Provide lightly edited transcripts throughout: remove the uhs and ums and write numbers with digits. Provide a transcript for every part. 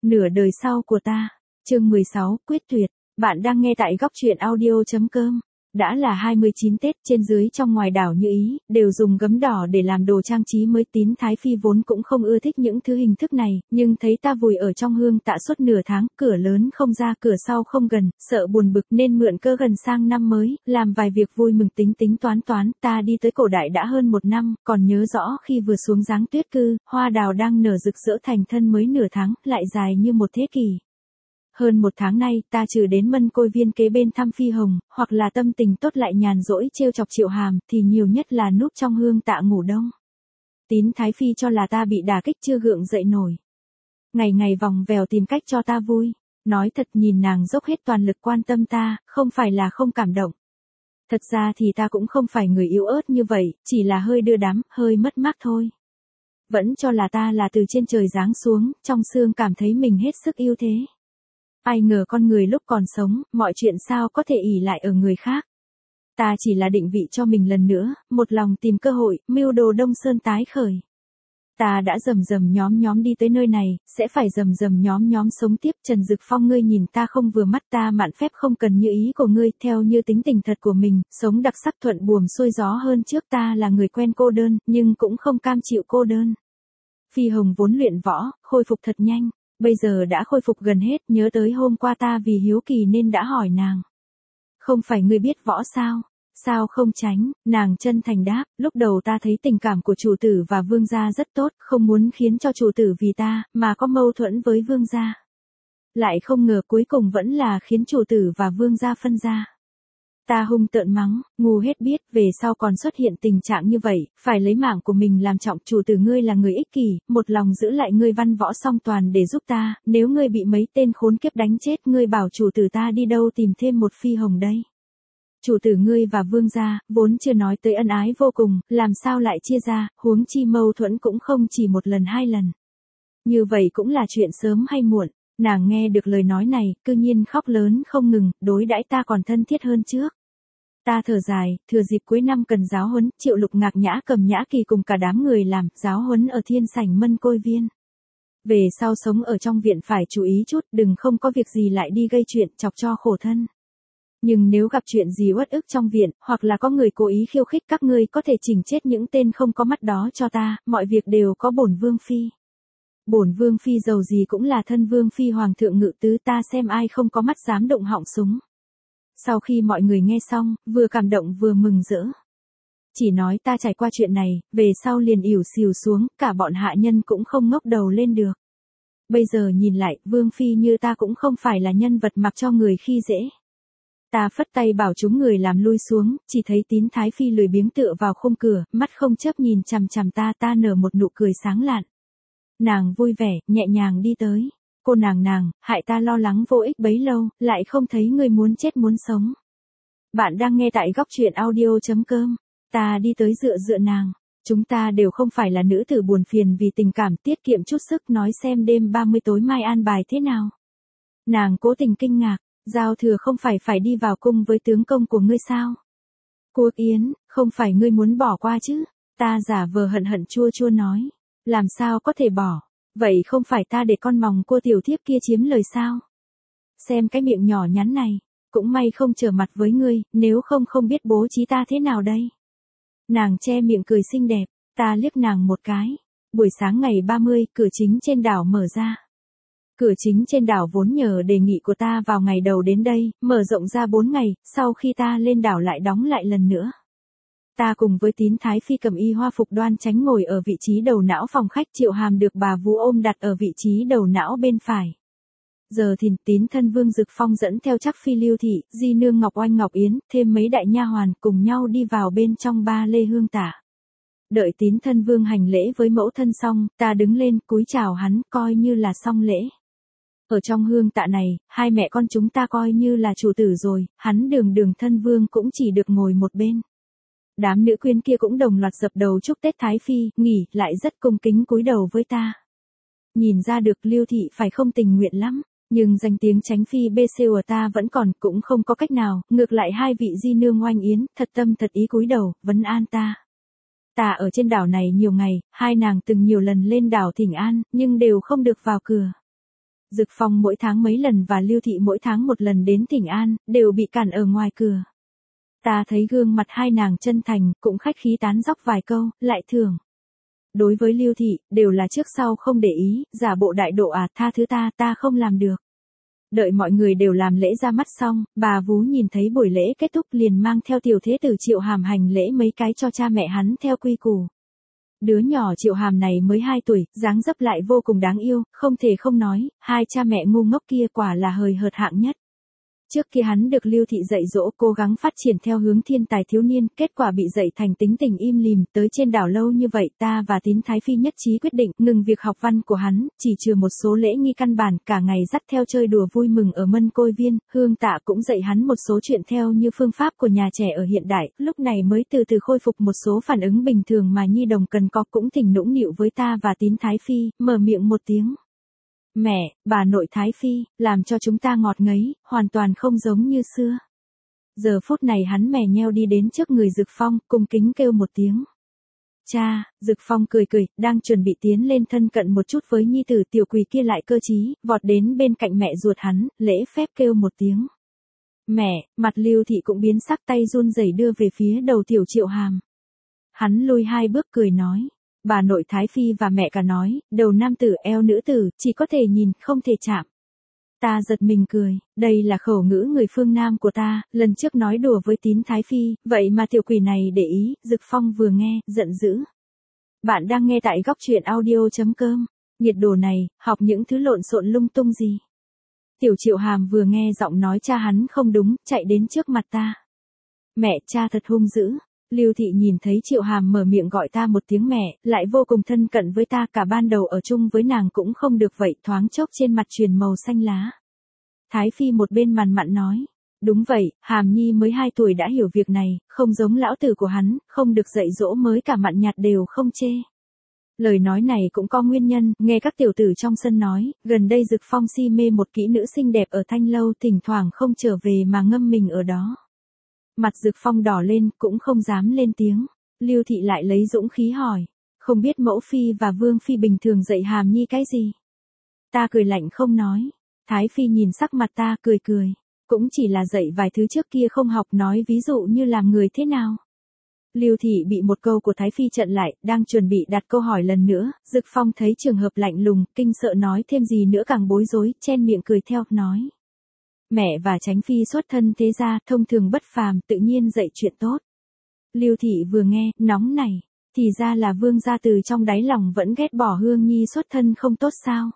Nửa đời sau của ta. Chương 16, quyết tuyệt. Bạn đang nghe tại góc truyện audio.com. Đã là 29 Tết, trên dưới trong ngoài đảo Như Ý, đều dùng gấm đỏ để làm đồ trang trí mới. Tín Thái Phi vốn cũng không ưa thích những thứ hình thức này, nhưng thấy ta vùi ở trong hương tạ suốt nửa tháng, cửa lớn không ra cửa sau không gần, sợ buồn bực nên mượn cơ gần sang năm mới, làm vài việc vui mừng tính tính toán toán. Ta đi tới cổ đại đã hơn một năm, còn nhớ rõ khi vừa xuống Giáng Tuyết Cư, hoa đào đang nở rực rỡ thành thân mới nửa tháng, lại dài như một thế kỷ. Hơn một tháng nay, ta trừ đến Mân Côi Viên kế bên thăm Phi Hồng, hoặc là tâm tình tốt lại nhàn rỗi trêu chọc Triệu Hàm, thì nhiều nhất là núp trong hương tạ ngủ đông. Tín Thái Phi cho là ta bị đả kích chưa gượng dậy nổi. Ngày ngày vòng vèo tìm cách cho ta vui. Nói thật, nhìn nàng dốc hết toàn lực quan tâm ta, không phải là không cảm động. Thật ra thì ta cũng không phải người yếu ớt như vậy, chỉ là hơi đưa đám, hơi mất mát thôi. Vẫn cho là ta là từ trên trời giáng xuống, trong xương cảm thấy mình hết sức yêu thế. Ai ngờ con người lúc còn sống, mọi chuyện sao có thể ỷ lại ở người khác. Ta chỉ là định vị cho mình lần nữa, một lòng tìm cơ hội, mưu đồ Đông Sơn tái khởi. Ta đã rầm rầm nhóm đi tới nơi này, sẽ phải rầm rầm nhóm sống tiếp. Trần Dực Phong, ngươi nhìn ta không vừa mắt, ta mạn phép không cần như ý của ngươi, theo như tính tình thật của mình, sống đặc sắc thuận buồm xuôi gió hơn trước. Ta là người quen cô đơn, nhưng cũng không cam chịu cô đơn. Phi Hồng vốn luyện võ, khôi phục thật nhanh. Bây giờ đã khôi phục gần hết, nhớ tới hôm qua ta vì hiếu kỳ nên đã hỏi nàng. Không phải ngươi biết võ sao? Sao không tránh? Nàng chân thành đáp, lúc đầu ta thấy tình cảm của chủ tử và vương gia rất tốt, không muốn khiến cho chủ tử vì ta, mà có mâu thuẫn với vương gia. Lại không ngờ cuối cùng vẫn là khiến chủ tử và vương gia phân ra. Ta hung tợn mắng, ngu hết biết, về sau còn xuất hiện tình trạng như vậy, phải lấy mạng của mình làm trọng. Chủ tử ngươi là người ích kỷ, một lòng giữ lại ngươi văn võ song toàn để giúp ta, nếu ngươi bị mấy tên khốn kiếp đánh chết, ngươi bảo chủ tử ta đi đâu tìm thêm một Phi Hồng đây. Chủ tử ngươi và vương gia, vốn chưa nói tới ân ái vô cùng, làm sao lại chia ra, huống chi mâu thuẫn cũng không chỉ một lần hai lần. Như vậy cũng là chuyện sớm hay muộn. Nàng nghe được lời nói này, cư nhiên khóc lớn không ngừng, đối đãi ta còn thân thiết hơn trước. Ta thở dài, thừa dịp cuối năm cần giáo huấn, Triệu Lục Ngạc Nhã Cầm Nhã Kỳ cùng cả đám người làm giáo huấn ở thiên sảnh Mân Côi Viên. Về sau sống ở trong viện phải chú ý chút, đừng không có việc gì lại đi gây chuyện chọc cho khổ thân. Nhưng nếu gặp chuyện gì uất ức trong viện, hoặc là có người cố ý khiêu khích các ngươi, có thể chỉnh chết những tên không có mắt đó cho ta, mọi việc đều có bổn vương phi. Bổn vương phi dầu gì cũng là thân vương phi hoàng thượng ngự tứ, ta xem ai không có mắt dám động họng súng. Sau khi mọi người nghe xong, vừa cảm động vừa mừng rỡ. Chỉ nói ta trải qua chuyện này, về sau liền ỉu xìu xuống, cả bọn hạ nhân cũng không ngóc đầu lên được. Bây giờ nhìn lại, vương phi như ta cũng không phải là nhân vật mặc cho người khi dễ. Ta phất tay bảo chúng người làm lui xuống, chỉ thấy Tín Thái Phi lười biếng tựa vào khung cửa, mắt không chớp nhìn chằm chằm ta nở một nụ cười sáng lạn. Nàng vui vẻ, nhẹ nhàng đi tới. Cô nàng, hại ta lo lắng vô ích bấy lâu, lại không thấy ngươi muốn chết muốn sống. Bạn đang nghe tại góc truyện audio.com. Ta đi tới dựa nàng. Chúng ta đều không phải là nữ tử buồn phiền vì tình cảm, tiết kiệm chút sức, nói xem đêm 30 tối mai an bài thế nào. Nàng cố tình kinh ngạc, giao thừa không phải đi vào cung với tướng công của ngươi sao? Cô Yến, không phải ngươi muốn bỏ qua chứ? Ta giả vờ hận chua nói. Làm sao có thể bỏ? Vậy không phải ta để con mòng cô tiểu thiếp kia chiếm lời sao? Xem cái miệng nhỏ nhắn này, cũng may không trở mặt với ngươi, nếu không biết bố trí ta thế nào đây. Nàng che miệng cười xinh đẹp, ta liếc nàng một cái. Buổi sáng ngày 30, cửa chính trên đảo mở ra. Cửa chính trên đảo vốn nhờ đề nghị của ta vào ngày đầu đến đây, mở rộng ra 4 ngày, sau khi ta lên đảo lại đóng lại lần nữa. Ta cùng với Tín Thái Phi cầm y hoa phục đoan tránh ngồi ở vị trí đầu não phòng khách, Triệu Hàm được bà vú ôm đặt ở vị trí đầu não bên phải. Giờ thì Tín thân Vương Dực Phong dẫn theo Trác Phi Lưu Thị, Di Nương Ngọc Oanh Ngọc Yến, thêm mấy đại nha hoàn cùng nhau đi vào bên trong ba lê hương tạ. Đợi Tín thân Vương hành lễ với mẫu thân xong, ta đứng lên cúi chào hắn, coi như là xong lễ. Ở trong hương tạ này, hai mẹ con chúng ta coi như là chủ tử rồi, hắn Đường thân Vương cũng chỉ được ngồi một bên. Đám nữ quyến kia cũng đồng loạt dập đầu chúc Tết Thái Phi, nghỉ, lại rất cung kính cúi đầu với ta. Nhìn ra được Lưu Thị phải không tình nguyện lắm, nhưng danh tiếng tránh phi BC của ta vẫn còn, cũng không có cách nào, ngược lại hai vị Di Nương Oanh Yến, thật tâm thật ý cúi đầu, vấn an ta. Ta ở trên đảo này nhiều ngày, hai nàng từng nhiều lần lên đảo thỉnh an, nhưng đều không được vào cửa. Dực Phong mỗi tháng mấy lần và Lưu Thị mỗi tháng một lần đến Thỉnh An, đều bị cản ở ngoài cửa. Ta thấy gương mặt hai nàng chân thành, cũng khách khí tán dóc vài câu, lại thưởng. Đối với Lưu Thị, đều là trước sau không để ý, giả bộ đại độ tha thứ ta không làm được. Đợi mọi người đều làm lễ ra mắt xong, bà vú nhìn thấy buổi lễ kết thúc liền mang theo tiểu thế tử Triệu Hàm hành lễ mấy cái cho cha mẹ hắn theo quy củ. Đứa nhỏ Triệu Hàm này mới 2 tuổi, dáng dấp lại vô cùng đáng yêu, không thể không nói, hai cha mẹ ngu ngốc kia quả là hời hợt hạng nhất. Trước kia hắn được Lưu Thị dạy dỗ cố gắng phát triển theo hướng thiên tài thiếu niên, kết quả bị dạy thành tính tình im lìm, tới trên đảo lâu như vậy ta và Tín Thái Phi nhất trí quyết định ngừng việc học văn của hắn, chỉ trừ một số lễ nghi căn bản, cả ngày dắt theo chơi đùa vui mừng ở Mân Côi Viên, Hương Tạ cũng dạy hắn một số chuyện theo như phương pháp của nhà trẻ ở hiện đại, lúc này mới từ từ khôi phục một số phản ứng bình thường mà nhi đồng cần có, cũng thỉnh nũng nịu với ta và Tín Thái Phi, mở miệng một tiếng. Mẹ, bà nội Thái Phi, làm cho chúng ta ngọt ngấy, hoàn toàn không giống như xưa. Giờ phút này hắn mè nheo đi đến trước người Dực Phong, cung kính kêu một tiếng. Cha, Dực Phong cười cười, đang chuẩn bị tiến lên thân cận một chút với nhi tử, tiểu quỳ kia lại cơ trí, vọt đến bên cạnh mẹ ruột hắn, lễ phép kêu một tiếng. Mẹ, mặt Lưu Thị cũng biến sắc, tay run rẩy đưa về phía đầu tiểu Triệu Hàm. Hắn lùi 2 bước cười nói. Bà nội Thái Phi và mẹ cả nói, đầu nam tử eo nữ tử, chỉ có thể nhìn, không thể chạm. Ta giật mình cười, đây là khẩu ngữ người phương Nam của ta, lần trước nói đùa với Tín Thái Phi, vậy mà tiểu quỷ này để ý, Dực Phong vừa nghe, giận dữ. Bạn đang nghe tại góc truyện audio.com, nhiệt độ này, học những thứ lộn xộn lung tung gì. Tiểu Triệu Hàm vừa nghe giọng nói cha hắn không đúng, chạy đến trước mặt ta. Mẹ, cha thật hung dữ. Lưu Thị nhìn thấy Triệu Hàm mở miệng gọi ta một tiếng mẹ, lại vô cùng thân cận với ta, cả ban đầu ở chung với nàng cũng không được vậy, thoáng chốc trên mặt truyền màu xanh lá. Thái Phi một bên mằn mặn nói, đúng vậy, Hàm Nhi mới 2 tuổi đã hiểu việc này, không giống lão tử của hắn, không được dạy dỗ mới cả mặn nhạt đều không chê. Lời nói này cũng có nguyên nhân, nghe các tiểu tử trong sân nói, gần đây Dực Phong si mê một kỹ nữ xinh đẹp ở Thanh Lâu, thỉnh thoảng không trở về mà ngâm mình ở đó. Mặt Dực Phong đỏ lên, cũng không dám lên tiếng. Lưu Thị lại lấy dũng khí hỏi, không biết mẫu phi và vương phi bình thường dạy Hàm Nhi cái gì? Ta cười lạnh không nói. Thái Phi nhìn sắc mặt ta, cười cười. Cũng chỉ là dạy vài thứ trước kia không học, nói ví dụ như làm người thế nào. Lưu Thị bị một câu của Thái Phi chặn lại, đang chuẩn bị đặt câu hỏi lần nữa, Dực Phong thấy trường hợp lạnh lùng, kinh sợ nói thêm gì nữa càng bối rối, chen miệng cười theo, nói. Mẹ và Chánh Phi xuất thân thế gia, thông thường bất phàm, tự nhiên dạy chuyện tốt. Lưu Thị vừa nghe, nóng này, thì ra là vương gia từ trong đáy lòng vẫn ghét bỏ Hương Nhi xuất thân không tốt sao.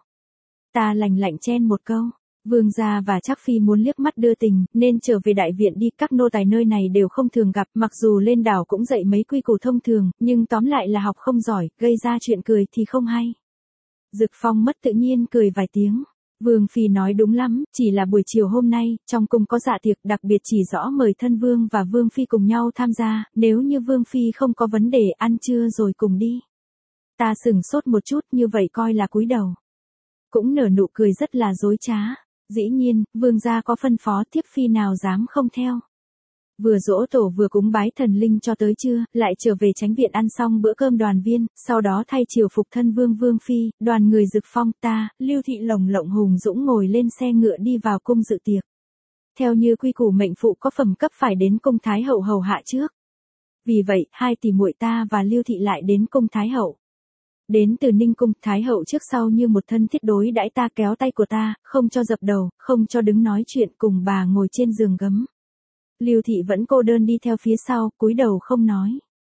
Ta lạnh lạnh chen một câu, vương gia và Trác Phi muốn liếc mắt đưa tình, nên trở về đại viện đi, các nô tài nơi này đều không thường gặp, mặc dù lên đảo cũng dạy mấy quy củ thông thường, nhưng tóm lại là học không giỏi, gây ra chuyện cười thì không hay. Dực Phong mất tự nhiên cười vài tiếng. Vương Phi nói đúng lắm, chỉ là buổi chiều hôm nay, trong cung có dạ tiệc đặc biệt chỉ rõ mời thân Vương và Vương Phi cùng nhau tham gia, nếu như Vương Phi không có vấn đề ăn trưa rồi cùng đi. Ta sửng sốt một chút, như vậy coi là cúi đầu. Cũng nở nụ cười rất là dối trá. Dĩ nhiên, Vương gia có phân phó, thiếp phi nào dám không theo. Vừa giỗ tổ vừa cúng bái thần linh cho tới trưa, lại trở về Chánh viện ăn xong bữa cơm đoàn viên, sau đó thay triều phục thân Vương Vương Phi, đoàn người Dực Phong, ta, Lưu Thị lồng lộng hùng dũng ngồi lên xe ngựa đi vào cung dự tiệc. Theo như quy củ mệnh phụ có phẩm cấp phải đến cung Thái Hậu hầu hạ trước. Vì vậy, 2 tỷ muội ta và Lưu Thị lại đến cung Thái Hậu. Đến từ Ninh cung, Thái Hậu trước sau như một thân thiết đối đãi ta, kéo tay của ta, không cho dập đầu, không cho đứng nói chuyện, cùng bà ngồi trên giường gấm. Lưu Thị vẫn cô đơn đi theo phía sau, cúi đầu không nói.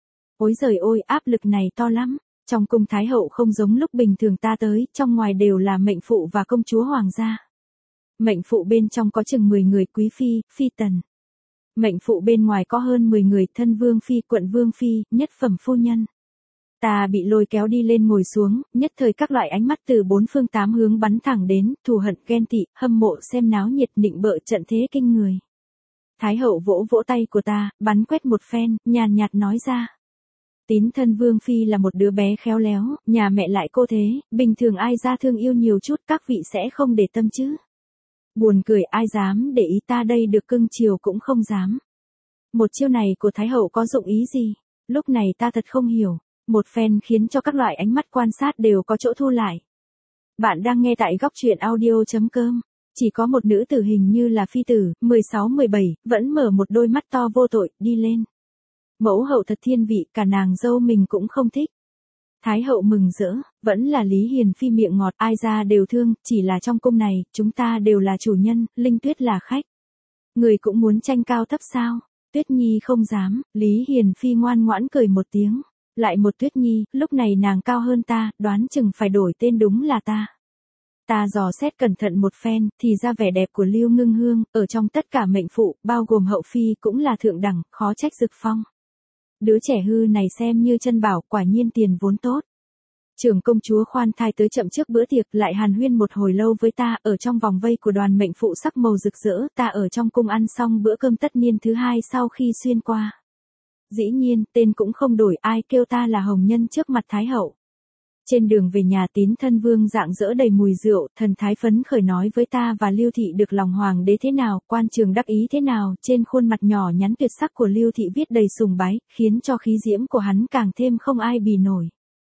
Ôi giời ôi, áp lực này to lắm. Trong cung Thái Hậu không giống lúc bình thường ta tới, trong ngoài đều là mệnh phụ và công chúa hoàng gia. Mệnh phụ bên trong có chừng 10 người, quý phi, phi tần. Mệnh phụ bên ngoài có hơn 10 người, thân Vương Phi, quận Vương Phi, nhất phẩm phu nhân. Ta bị lôi kéo đi lên ngồi xuống, nhất thời các loại ánh mắt từ 4 phương 8 hướng bắn thẳng đến, thù hận, ghen tị, hâm mộ, xem náo nhiệt, nịnh bợ, trận thế kinh người. Thái Hậu vỗ vỗ tay của ta, bắn quét một phen, nhàn nhạt nói ra. Tín thân Vương Phi là một đứa bé khéo léo, nhà mẹ lại cô thế, bình thường ai ra thương yêu nhiều chút các vị sẽ không để tâm chứ. Buồn cười, ai dám để ý, ta đây được cưng chiều cũng không dám. Một chiêu này của Thái Hậu có dụng ý gì? Lúc này ta thật không hiểu. Một phen khiến cho các loại ánh mắt quan sát đều có chỗ thu lại. Bạn đang nghe tại góc truyện audio.com. Chỉ có một nữ tử hình như là phi tử, 16-17, vẫn mở một đôi mắt to vô tội, đi lên. Mẫu hậu thật thiên vị, cả nàng dâu mình cũng không thích. Thái hậu mừng rỡ, vẫn là Lý Hiền Phi miệng ngọt, ai ra đều thương, chỉ là trong cung này, chúng ta đều là chủ nhân, Linh Tuyết là khách. Người cũng muốn tranh cao thấp sao? Tuyết Nhi không dám, Lý Hiền Phi ngoan ngoãn cười một tiếng. Lại một Tuyết Nhi, lúc này nàng cao hơn ta, đoán chừng phải đổi tên đúng là ta. Ta dò xét cẩn thận một phen, thì ra vẻ đẹp của Lưu Ngưng Hương, ở trong tất cả mệnh phụ, bao gồm hậu phi cũng là thượng đẳng, khó trách Dực Phong. Đứa trẻ hư này xem như chân bảo, quả nhiên tiền vốn tốt. Trưởng công chúa khoan thai tới chậm trước bữa tiệc, lại hàn huyên một hồi lâu với ta, ở trong vòng vây của đoàn mệnh phụ sắc màu rực rỡ, ta ở trong cung ăn xong bữa cơm tất niên thứ hai sau khi xuyên qua. Dĩ nhiên, tên cũng không đổi, ai kêu ta là hồng nhân trước mặt Thái hậu. Trên đường về nhà Tín Thân Vương rạng rỡ đầy mùi rượu, thần thái phấn khởi nói với ta và Lưu Thị được lòng hoàng đế thế nào, quan trường đắc ý thế nào, trên khuôn mặt nhỏ nhắn tuyệt sắc của Lưu Thị viết đầy sùng bái, khiến cho khí diễm của hắn càng thêm không ai bì nổi.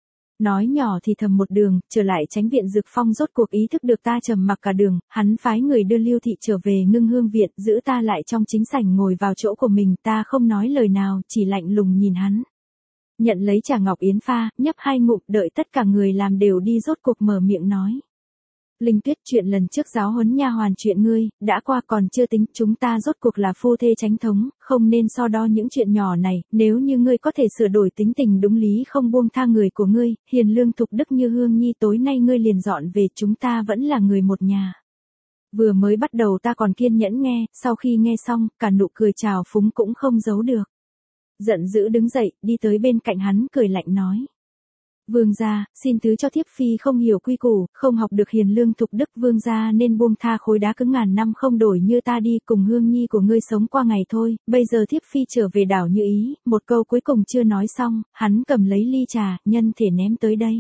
Nói nhỏ thì thầm một đường, trở lại Chánh viện Dực Phong rốt cuộc ý thức được ta trầm mặc cả đường, hắn phái người đưa Lưu Thị trở về Ngưng Hương viện, giữ ta lại trong chính sảnh ngồi vào chỗ của mình, ta không nói lời nào, chỉ lạnh lùng nhìn hắn. Nhận lấy trà ngọc yến pha, nhấp 2 ngụm, đợi tất cả người làm đều đi rốt cuộc mở miệng nói. Linh Tuyết, chuyện lần trước giáo huấn nha hoàn chuyện ngươi, đã qua còn chưa tính, chúng ta rốt cuộc là phu thê chánh thống, không nên so đo những chuyện nhỏ này, nếu như ngươi có thể sửa đổi tính tình đúng lý không buông tha người của ngươi, hiền lương thục đức như Hương Nhi, tối nay ngươi liền dọn về, chúng ta vẫn là người một nhà. Vừa mới bắt đầu ta còn kiên nhẫn nghe, sau khi nghe xong, cả nụ cười trào phúng cũng không giấu được. Giận dữ đứng dậy, đi tới bên cạnh hắn, cười lạnh nói. Vương gia, xin thứ cho thiếp phi không hiểu quy củ, không học được hiền lương thục đức, vương gia nên buông tha khối đá cứng ngàn năm không đổi như ta đi, cùng Hương Nhi của ngươi sống qua ngày thôi, bây giờ thiếp phi trở về đảo Như Ý, một câu cuối cùng chưa nói xong, hắn cầm lấy ly trà, nhân thể ném tới đây.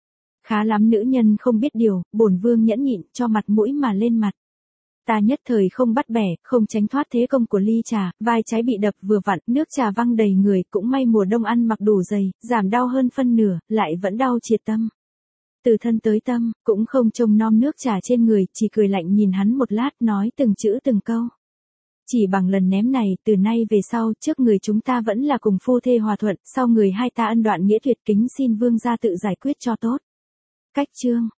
Khá lắm nữ nhân không biết điều, bổn vương nhẫn nhịn, cho mặt mũi mà lên mặt. Ta nhất thời không bắt bẻ, không tránh thoát thế công của ly trà, vai trái bị đập vừa vặn, nước trà văng đầy người, cũng may mùa đông ăn mặc đủ dày, giảm đau hơn phân nửa, lại vẫn đau triệt tâm. Từ thân tới tâm, cũng không trông nom nước trà trên người, chỉ cười lạnh nhìn hắn một lát, nói từng chữ từng câu. Chỉ bằng lần ném này, từ nay về sau, trước người chúng ta vẫn là cùng phu thê hòa thuận, sau người hai ta ân đoạn nghĩa tuyệt, kính xin vương gia tự giải quyết cho tốt. Cách chương.